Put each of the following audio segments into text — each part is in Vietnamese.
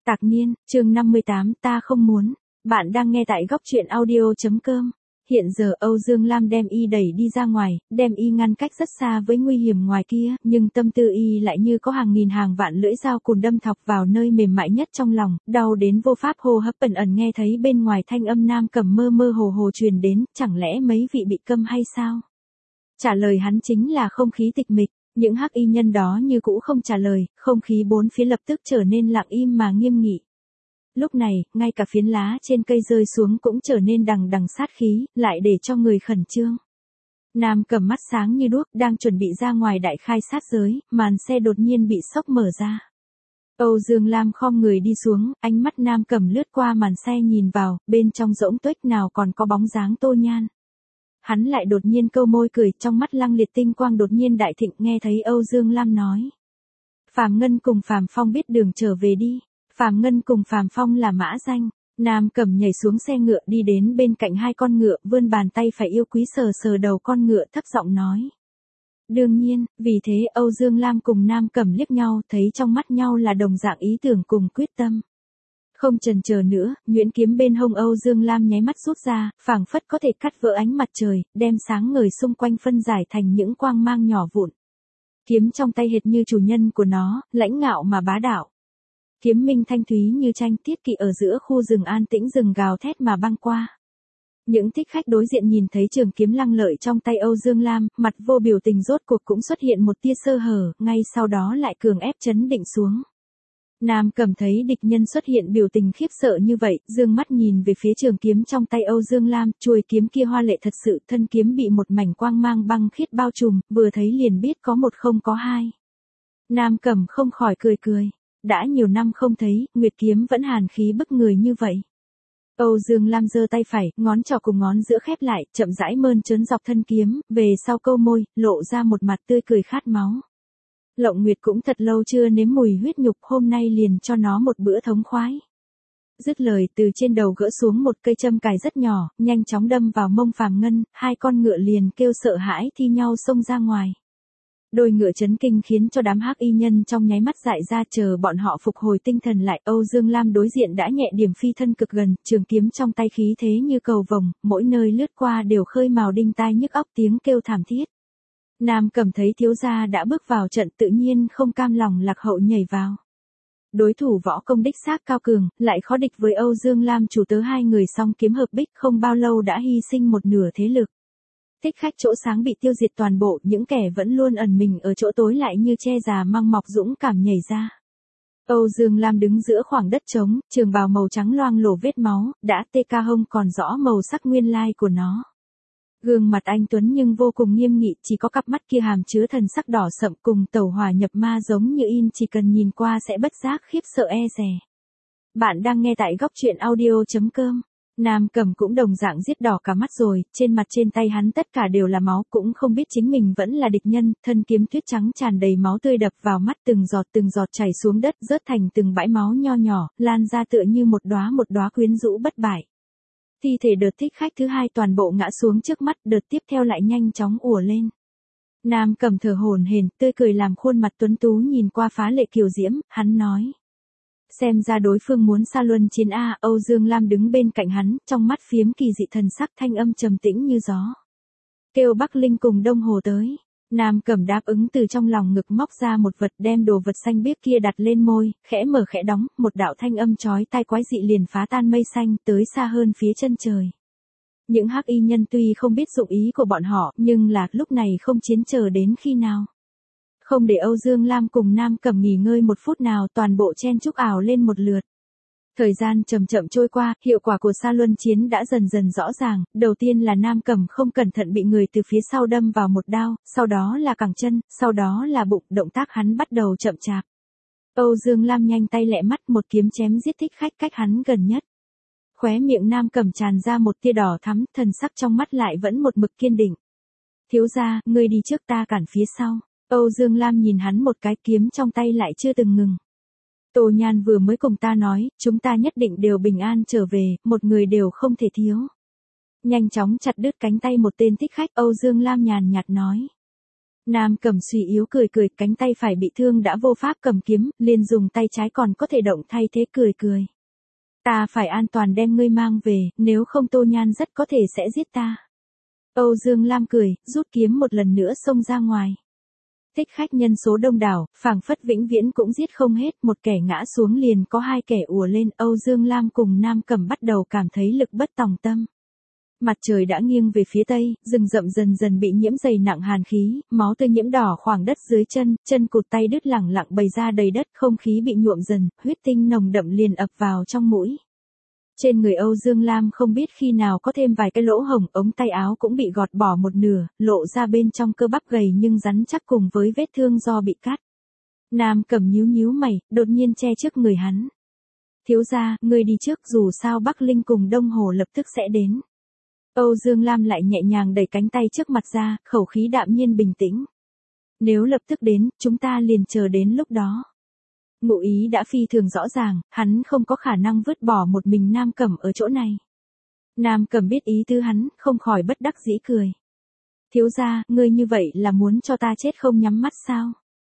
Tạc niên, chương 58, ta không muốn. Bạn đang nghe tại góc truyện audio.com. Hiện giờ Âu Dương Lam đem y đẩy đi ra ngoài, đem y ngăn cách rất xa với nguy hiểm ngoài kia, nhưng tâm tư y lại như có hàng nghìn hàng vạn lưỡi dao cùn đâm thọc vào nơi mềm mại nhất trong lòng, đau đến vô pháp hô hấp. Ẩn ẩn nghe thấy bên ngoài thanh âm Nam Cầm mơ mơ hồ hồ truyền đến, chẳng lẽ mấy vị bị câm hay sao? Trả lời hắn chính là không khí tịch mịch. Những hắc y nhân đó như cũ không trả lời, không khí bốn phía lập tức trở nên lặng im mà nghiêm nghị. Lúc này, ngay cả phiến lá trên cây rơi xuống cũng trở nên đằng đằng sát khí, lại để cho người khẩn trương. Nam Cầm mắt sáng như đuốc, đang chuẩn bị ra ngoài đại khai sát giới, màn xe đột nhiên bị xốc mở ra. Âu Dương Lam khom người đi xuống, ánh mắt Nam Cầm lướt qua màn xe nhìn vào, bên trong rỗng tuếch nào còn có bóng dáng Tô Nhan. Hắn lại đột nhiên câu môi cười, trong mắt lăng liệt tinh quang đột nhiên đại thịnh, nghe thấy Âu Dương Lam nói. Phàm Ngân cùng Phàm Phong biết đường trở về đi. Phàm Ngân cùng Phàm Phong là mã danh. Nam Cầm nhảy xuống xe ngựa đi đến bên cạnh hai con ngựa, vươn bàn tay phải yêu quý sờ sờ đầu con ngựa, thấp giọng nói. Đương nhiên, vì thế Âu Dương Lam cùng Nam Cầm liếc nhau, thấy trong mắt nhau là đồng dạng ý tưởng cùng quyết tâm. Không chần chờ nữa, nhuyễn kiếm bên hông Âu Dương Lam nháy mắt rút ra, phảng phất có thể cắt vỡ ánh mặt trời, đem sáng ngời xung quanh phân giải thành những quang mang nhỏ vụn. Kiếm trong tay hệt như chủ nhân của nó, lãnh ngạo mà bá đạo. Kiếm minh thanh thúy như tranh tiết kỵ ở giữa khu rừng an tĩnh, rừng gào thét mà băng qua. Những thích khách đối diện nhìn thấy trường kiếm lăng lợi trong tay Âu Dương Lam, mặt vô biểu tình rốt cuộc cũng xuất hiện một tia sơ hở, ngay sau đó lại cường ép chấn định xuống. Nam Cầm thấy địch nhân xuất hiện biểu tình khiếp sợ như vậy, dương mắt nhìn về phía trường kiếm trong tay Âu Dương Lam, chuôi kiếm kia hoa lệ thật sự, thân kiếm bị một mảnh quang mang băng khiết bao trùm, vừa thấy liền biết có một không có hai. Nam Cầm không khỏi cười cười, đã nhiều năm không thấy, nguyệt kiếm vẫn hàn khí bức người như vậy. Âu Dương Lam giơ tay phải, ngón trỏ cùng ngón giữa khép lại, chậm rãi mơn trớn dọc thân kiếm, về sau câu môi, lộ ra một mặt tươi cười khát máu. Lộng Nguyệt cũng thật lâu chưa nếm mùi huyết nhục, hôm nay liền cho nó một bữa thống khoái. Dứt lời, từ trên đầu gỡ xuống một cây châm cài rất nhỏ, nhanh chóng đâm vào mông Phàm Ngân, hai con ngựa liền kêu sợ hãi thi nhau xông ra ngoài. Đôi ngựa chấn kinh khiến cho đám hắc y nhân trong nháy mắt dại ra, chờ bọn họ phục hồi tinh thần lại. Âu Dương Lam đối diện đã nhẹ điểm phi thân cực gần, trường kiếm trong tay khí thế như cầu vồng, mỗi nơi lướt qua đều khơi mào đinh tai nhức óc tiếng kêu thảm thiết. Nam Cầm thấy thiếu gia đã bước vào trận, tự nhiên không cam lòng lạc hậu nhảy vào. Đối thủ võ công đích xác cao cường, lại khó địch với Âu Dương Lam chủ tớ hai người song kiếm hợp bích, không bao lâu đã hy sinh một nửa thế lực. Thích khách chỗ sáng bị tiêu diệt toàn bộ, những kẻ vẫn luôn ẩn mình ở chỗ tối lại như tre già măng mọc dũng cảm nhảy ra. Âu Dương Lam đứng giữa khoảng đất trống, trường bào màu trắng loang lổ vết máu, đã tê ca hông còn rõ màu sắc nguyên lai của nó. Gương mặt anh tuấn nhưng vô cùng nghiêm nghị, chỉ có cặp mắt kia hàm chứa thần sắc đỏ sậm cùng tẩu hỏa nhập ma giống như in, chỉ cần nhìn qua sẽ bất giác khiếp sợ e dè. Bạn đang nghe tại góc truyện audio.com. Nam Cầm cũng đồng dạng giết đỏ cả mắt rồi, trên mặt trên tay hắn tất cả đều là máu, cũng không biết chính mình vẫn là địch nhân, thân kiếm tuyết trắng tràn đầy máu tươi đập vào mắt, từng giọt chảy xuống đất, rớt thành từng bãi máu nho nhỏ, lan ra tựa như một đóa quyến rũ bất bại. Thi thể đợt thích khách thứ hai toàn bộ ngã xuống trước mắt, đợt tiếp theo lại nhanh chóng ùa lên. Nam Cầm thở hổn hển, tươi cười làm khuôn mặt tuấn tú nhìn qua phá lệ kiều diễm, hắn nói. Xem ra đối phương muốn xa luân chiến a. Âu Dương Lam đứng bên cạnh hắn, trong mắt phiếm kỳ dị thần sắc, thanh âm trầm tĩnh như gió. Kêu Bắc Linh cùng Đông Hồ tới. Nam Cầm đáp ứng, từ trong lòng ngực móc ra một vật, đem đồ vật xanh biếc kia đặt lên môi, khẽ mở khẽ đóng, một đạo thanh âm chói tai quái dị liền phá tan mây xanh, tới xa hơn phía chân trời. Những hắc y nhân tuy không biết dụng ý của bọn họ, nhưng là lúc này không chiến chờ đến khi nào. Không để Âu Dương Lam cùng Nam Cầm nghỉ ngơi một phút nào, toàn bộ chen chúc ảo lên một lượt. Thời gian chậm chậm trôi qua, hiệu quả của xa luân chiến đã dần dần rõ ràng, đầu tiên là Nam Cầm không cẩn thận bị người từ phía sau đâm vào một đao, sau đó là cẳng chân, sau đó là bụng, động tác hắn bắt đầu chậm chạp. Âu Dương Lam nhanh tay lẹ mắt, một kiếm chém giết thích khách cách hắn gần nhất. Khóe miệng Nam Cầm tràn ra một tia đỏ thắm, thần sắc trong mắt lại vẫn một mực kiên định. Thiếu gia, ngươi đi trước, ta cản phía sau. Âu Dương Lam nhìn hắn một cái, kiếm trong tay lại chưa từng ngừng. Tô Nhan vừa mới cùng ta nói, chúng ta nhất định đều bình an trở về, một người đều không thể thiếu. Nhanh chóng chặt đứt cánh tay một tên thích khách, Âu Dương Lam nhàn nhạt nói. Nam Cầm suy yếu cười cười, cánh tay phải bị thương đã vô pháp cầm kiếm, liền dùng tay trái còn có thể động thay thế cười cười. Ta phải an toàn đem ngươi mang về, nếu không Tô Nhan rất có thể sẽ giết ta. Âu Dương Lam cười, rút kiếm một lần nữa xông ra ngoài. Thích khách nhân số đông đảo, phảng phất vĩnh viễn cũng giết không hết, một kẻ ngã xuống liền có hai kẻ ùa lên, Âu Dương Lam cùng Nam Cầm bắt đầu cảm thấy lực bất tòng tâm. Mặt trời đã nghiêng về phía tây, rừng rậm dần dần bị nhiễm dày nặng hàn khí, máu tươi nhiễm đỏ khoảng đất dưới chân, chân cụt tay đứt lẳng lặng bày ra đầy đất, không khí bị nhuộm dần, huyết tinh nồng đậm liền ập vào trong mũi. Trên người Âu Dương Lam không biết khi nào có thêm vài cái lỗ hổng, ống tay áo cũng bị gọt bỏ một nửa, lộ ra bên trong cơ bắp gầy nhưng rắn chắc cùng với vết thương do bị cắt. Nam Cầm nhíu nhíu mày, đột nhiên che trước người hắn. Thiếu gia, ngươi đi trước, dù sao Bắc Linh cùng Đông Hồ lập tức sẽ đến. Âu Dương Lam lại nhẹ nhàng đẩy cánh tay trước mặt ra, khẩu khí đạm nhiên bình tĩnh. Nếu lập tức đến, chúng ta liền chờ đến lúc đó. Ngụ ý đã phi thường rõ ràng, hắn không có khả năng vứt bỏ một mình Nam Cầm ở chỗ này. Nam Cầm biết ý tứ hắn, không khỏi bất đắc dĩ cười. Thiếu gia, ngươi như vậy là muốn cho ta chết không nhắm mắt sao?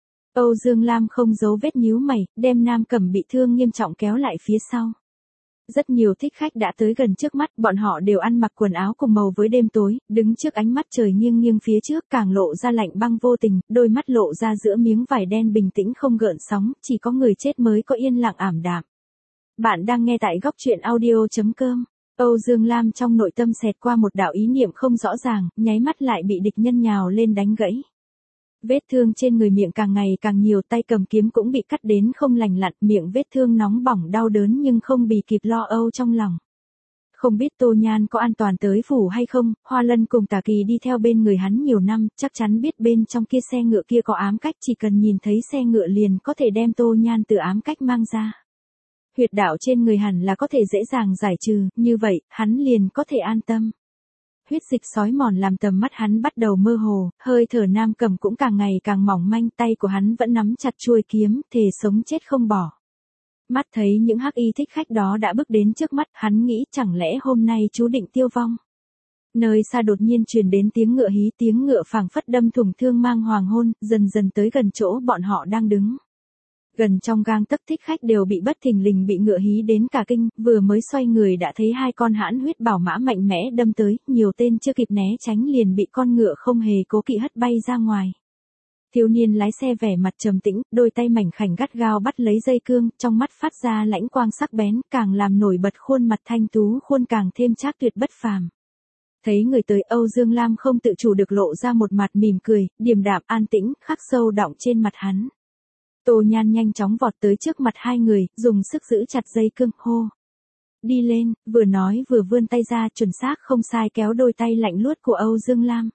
Âu Dương Lam không giấu vết nhíu mày, đem Nam Cầm bị thương nghiêm trọng kéo lại phía sau. Rất nhiều thích khách đã tới gần trước mắt, bọn họ đều ăn mặc quần áo cùng màu với đêm tối, đứng trước ánh mắt trời nghiêng nghiêng phía trước càng lộ ra lạnh băng vô tình, đôi mắt lộ ra giữa miếng vải đen bình tĩnh không gợn sóng, chỉ có người chết mới có yên lặng ảm đạm. Bạn đang nghe tại góc truyện audio.com. Âu Dương Lam trong nội tâm xẹt qua một đạo ý niệm không rõ ràng, nháy mắt lại bị địch nhân nhào lên đánh gãy. Vết thương trên người miệng càng ngày càng nhiều, tay cầm kiếm cũng bị cắt đến không lành lặn, miệng vết thương nóng bỏng đau đớn nhưng không bì kịp lo âu trong lòng. Không biết Tô Nhan có an toàn tới phủ hay không, Hoa Lân cùng Tà Kỳ đi theo bên người hắn nhiều năm, chắc chắn biết bên trong kia xe ngựa kia có ám cách, chỉ cần nhìn thấy xe ngựa liền có thể đem Tô Nhan từ ám cách mang ra. Huyệt đạo trên người hẳn là có thể dễ dàng giải trừ, như vậy, hắn liền có thể an tâm. Huyết dịch xói mòn làm tầm mắt hắn bắt đầu mơ hồ, hơi thở Nam Cầm cũng càng ngày càng mỏng manh, tay của hắn vẫn nắm chặt chuôi kiếm, thề sống chết không bỏ. Mắt thấy những hắc y thích khách đó đã bước đến trước mắt, hắn nghĩ chẳng lẽ hôm nay chú định tiêu vong. Nơi xa đột nhiên truyền đến tiếng ngựa hí, tiếng ngựa phảng phất đâm thủng thương mang hoàng hôn, dần dần tới gần chỗ bọn họ đang đứng. Gần trong gang tấc thích khách đều bị bất thình lình bị ngựa hí đến cả kinh, vừa mới xoay người đã thấy hai con hãn huyết bảo mã mạnh mẽ đâm tới, nhiều tên chưa kịp né tránh liền bị con ngựa không hề cố kỵ hất bay ra ngoài. Thiếu niên lái xe vẻ mặt trầm tĩnh, đôi tay mảnh khảnh gắt gao bắt lấy dây cương, trong mắt phát ra lãnh quang sắc bén, càng làm nổi bật khuôn mặt thanh tú, khuôn càng thêm trác tuyệt bất phàm. Thấy người tới, Âu Dương Lam không tự chủ được lộ ra một mặt mỉm cười, điềm đạm an tĩnh, khắc sâu đọng trên mặt hắn. Tô Nhan nhanh chóng vọt tới trước mặt hai người, dùng sức giữ chặt dây cương, hô. Đi lên, vừa nói vừa vươn tay ra, chuẩn xác không sai kéo đôi tay lạnh luốt của Âu Dương Lam.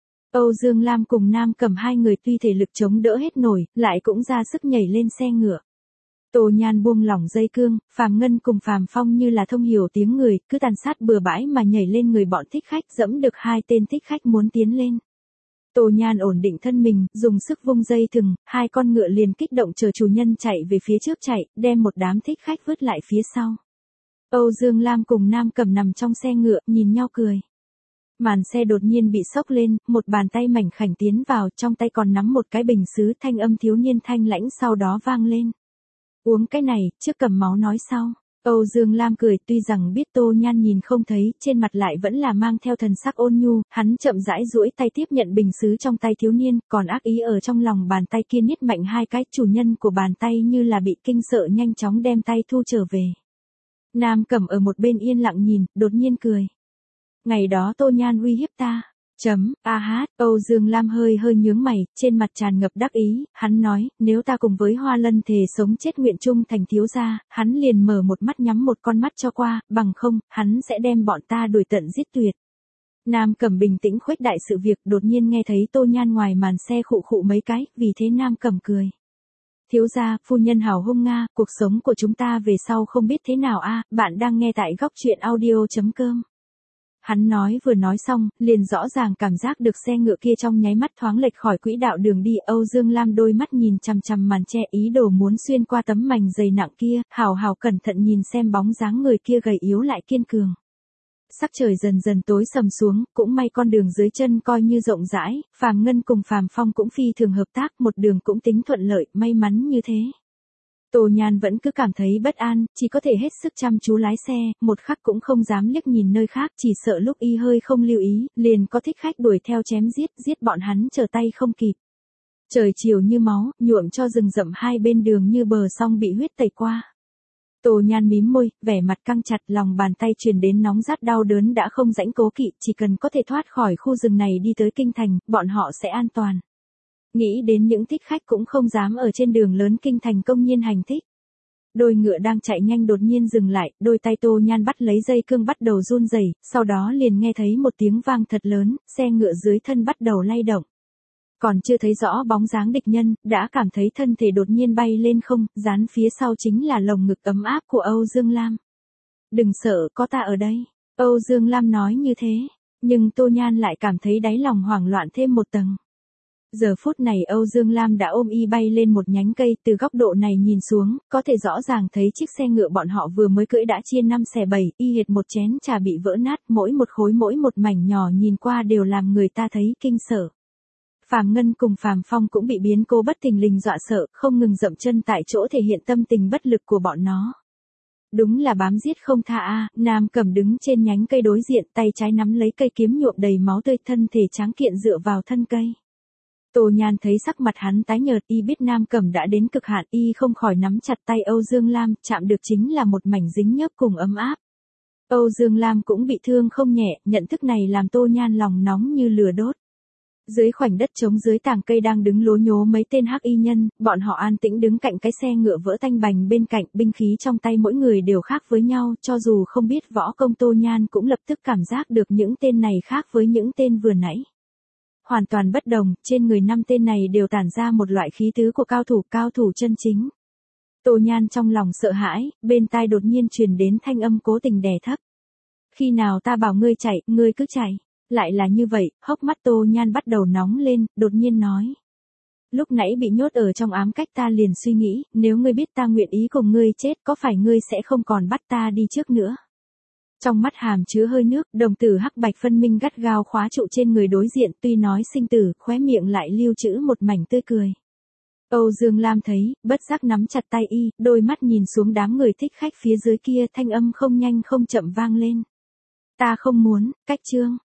Âu Dương Lam cùng Nam Cầm hai người tuy thể lực chống đỡ hết nổi, lại cũng ra sức nhảy lên xe ngựa. Tô Nhan buông lỏng dây cương, Phàm Ngân cùng Phàm Phong như là thông hiểu tiếng người, cứ tàn sát bừa bãi mà nhảy lên người bọn thích khách, dẫm được hai tên thích khách muốn tiến lên. Tô Nhan ổn định thân mình, dùng sức vung dây thừng, hai con ngựa liền kích động chờ chủ nhân chạy về phía trước chạy, đem một đám thích khách vứt lại phía sau. Âu Dương Lam cùng Nam Cầm nằm trong xe ngựa, nhìn nhau cười. Màn xe đột nhiên bị xốc lên, một bàn tay mảnh khảnh tiến vào, trong tay còn nắm một cái bình sứ, thanh âm thiếu niên thanh lãnh sau đó vang lên. Uống cái này, trước cầm máu nói sau. Âu Dương Lam cười, tuy rằng biết Tô Nhan nhìn không thấy, trên mặt lại vẫn là mang theo thần sắc ôn nhu, hắn chậm rãi duỗi tay tiếp nhận bình sứ trong tay thiếu niên, còn ác ý ở trong lòng bàn tay kia niết mạnh hai cái, chủ nhân của bàn tay như là bị kinh sợ nhanh chóng đem tay thu trở về. Nam Cầm ở một bên yên lặng nhìn, đột nhiên cười. Ngày đó Tô Nhan uy hiếp ta. Âu Dương Lam hơi nhướng mày, trên mặt tràn ngập đắc ý, hắn nói, nếu ta cùng với Hoa Lân thề sống chết nguyện chung thành thiếu gia, hắn liền mở một mắt nhắm một con mắt cho qua, bằng không, hắn sẽ đem bọn ta đuổi tận giết tuyệt. Nam Cầm bình tĩnh khuếch đại sự việc, đột nhiên nghe thấy Tô Nhan ngoài màn xe khụ khụ mấy cái, vì thế Nam Cầm cười. Thiếu gia, phu nhân hào hung Nga, cuộc sống của chúng ta về sau không biết thế nào bạn đang nghe tại góc truyện audio.com. Hắn nói vừa nói xong, liền rõ ràng cảm giác được xe ngựa kia trong nháy mắt thoáng lệch khỏi quỹ đạo đường đi. Âu Dương Lam đôi mắt nhìn chằm chằm màn che, ý đồ muốn xuyên qua tấm mảnh dày nặng kia, hào cẩn thận nhìn xem bóng dáng người kia gầy yếu lại kiên cường. sắc trời dần dần tối sầm xuống, cũng may con đường dưới chân coi như rộng rãi, Phàm Ngân cùng Phàm Phong cũng phi thường hợp tác, một đường cũng tính thuận lợi, may mắn như thế. Tô Nhan vẫn cứ cảm thấy bất an, chỉ có thể hết sức chăm chú lái xe, một khắc cũng không dám liếc nhìn nơi khác, chỉ sợ lúc y hơi không lưu ý, liền có thích khách đuổi theo chém giết bọn hắn trở tay không kịp. Trời chiều như máu, nhuộm cho rừng rậm hai bên đường như bờ sông bị huyết tẩy qua. Tô Nhan mím môi, vẻ mặt căng chặt, lòng bàn tay truyền đến nóng rát đau đớn đã không rãnh cố kỵ, chỉ cần có thể thoát khỏi khu rừng này đi tới kinh thành, bọn họ sẽ an toàn. Nghĩ đến những thích khách cũng không dám ở trên đường lớn kinh thành công nhiên hành thích. Đôi ngựa đang chạy nhanh đột nhiên dừng lại, đôi tay Tô Nhan bắt lấy dây cương bắt đầu run rẩy, sau đó liền nghe thấy một tiếng vang thật lớn, xe ngựa dưới thân bắt đầu lay động. Còn chưa thấy rõ bóng dáng địch nhân, đã cảm thấy thân thể đột nhiên bay lên không, dán phía sau chính là lồng ngực ấm áp của Âu Dương Lam. Đừng sợ, có ta ở đây. Âu Dương Lam nói như thế, nhưng Tô Nhan lại cảm thấy đáy lòng hoảng loạn thêm một tầng. Giờ phút này Âu Dương Lam đã ôm y bay lên một nhánh cây, từ góc độ này nhìn xuống, có thể rõ ràng thấy chiếc xe ngựa bọn họ vừa mới cưỡi đã chia 5 xẻ 7, y hệt một chén trà bị vỡ nát, mỗi một khối mỗi một mảnh nhỏ nhìn qua đều làm người ta thấy kinh sợ. Phàm Ngân cùng Phàm Phong cũng bị biến cố bất thình lình dọa sợ, không ngừng dậm chân tại chỗ thể hiện tâm tình bất lực của bọn nó. Đúng là bám giết không tha a. Nam Cẩm đứng trên nhánh cây đối diện, tay trái nắm lấy cây kiếm nhuộm đầy máu tươi, thân thể tráng kiện dựa vào thân cây. Tô Nhan thấy sắc mặt hắn tái nhợt, y biết Nam Cẩm đã đến cực hạn, y không khỏi nắm chặt tay Âu Dương Lam, chạm được chính là một mảnh dính nhớp cùng ấm áp. Âu Dương Lam cũng bị thương không nhẹ, nhận thức này làm Tô Nhan lòng nóng như lửa đốt. Dưới khoảnh đất trống dưới tàng cây đang đứng lố nhố mấy tên hắc y nhân, bọn họ an tĩnh đứng cạnh cái xe ngựa vỡ tanh bành bên cạnh, binh khí trong tay mỗi người đều khác với nhau, cho dù không biết võ công Tô Nhan cũng lập tức cảm giác được những tên này khác với những tên vừa nãy. Hoàn toàn bất đồng, trên người 5 tên này đều tản ra một loại khí tứ của cao thủ chân chính. Tô Nhan trong lòng sợ hãi, bên tai đột nhiên truyền đến thanh âm cố tình đè thấp. Khi nào ta bảo ngươi chạy, ngươi cứ chạy. Lại là như vậy, hốc mắt Tô Nhan bắt đầu nóng lên, đột nhiên nói. Lúc nãy bị nhốt ở trong ám cách ta liền suy nghĩ, nếu ngươi biết ta nguyện ý cùng ngươi chết, có phải ngươi sẽ không còn bắt ta đi trước nữa. Trong mắt hàm chứa hơi nước, đồng tử hắc bạch phân minh gắt gao khóa trụ trên người đối diện, tuy nói sinh tử, khóe miệng lại lưu trữ một mảnh tươi cười. Âu Dương Lam thấy, bất giác nắm chặt tay y, đôi mắt nhìn xuống đám người thích khách phía dưới kia, thanh âm không nhanh không chậm vang lên. Ta không muốn, cách chương.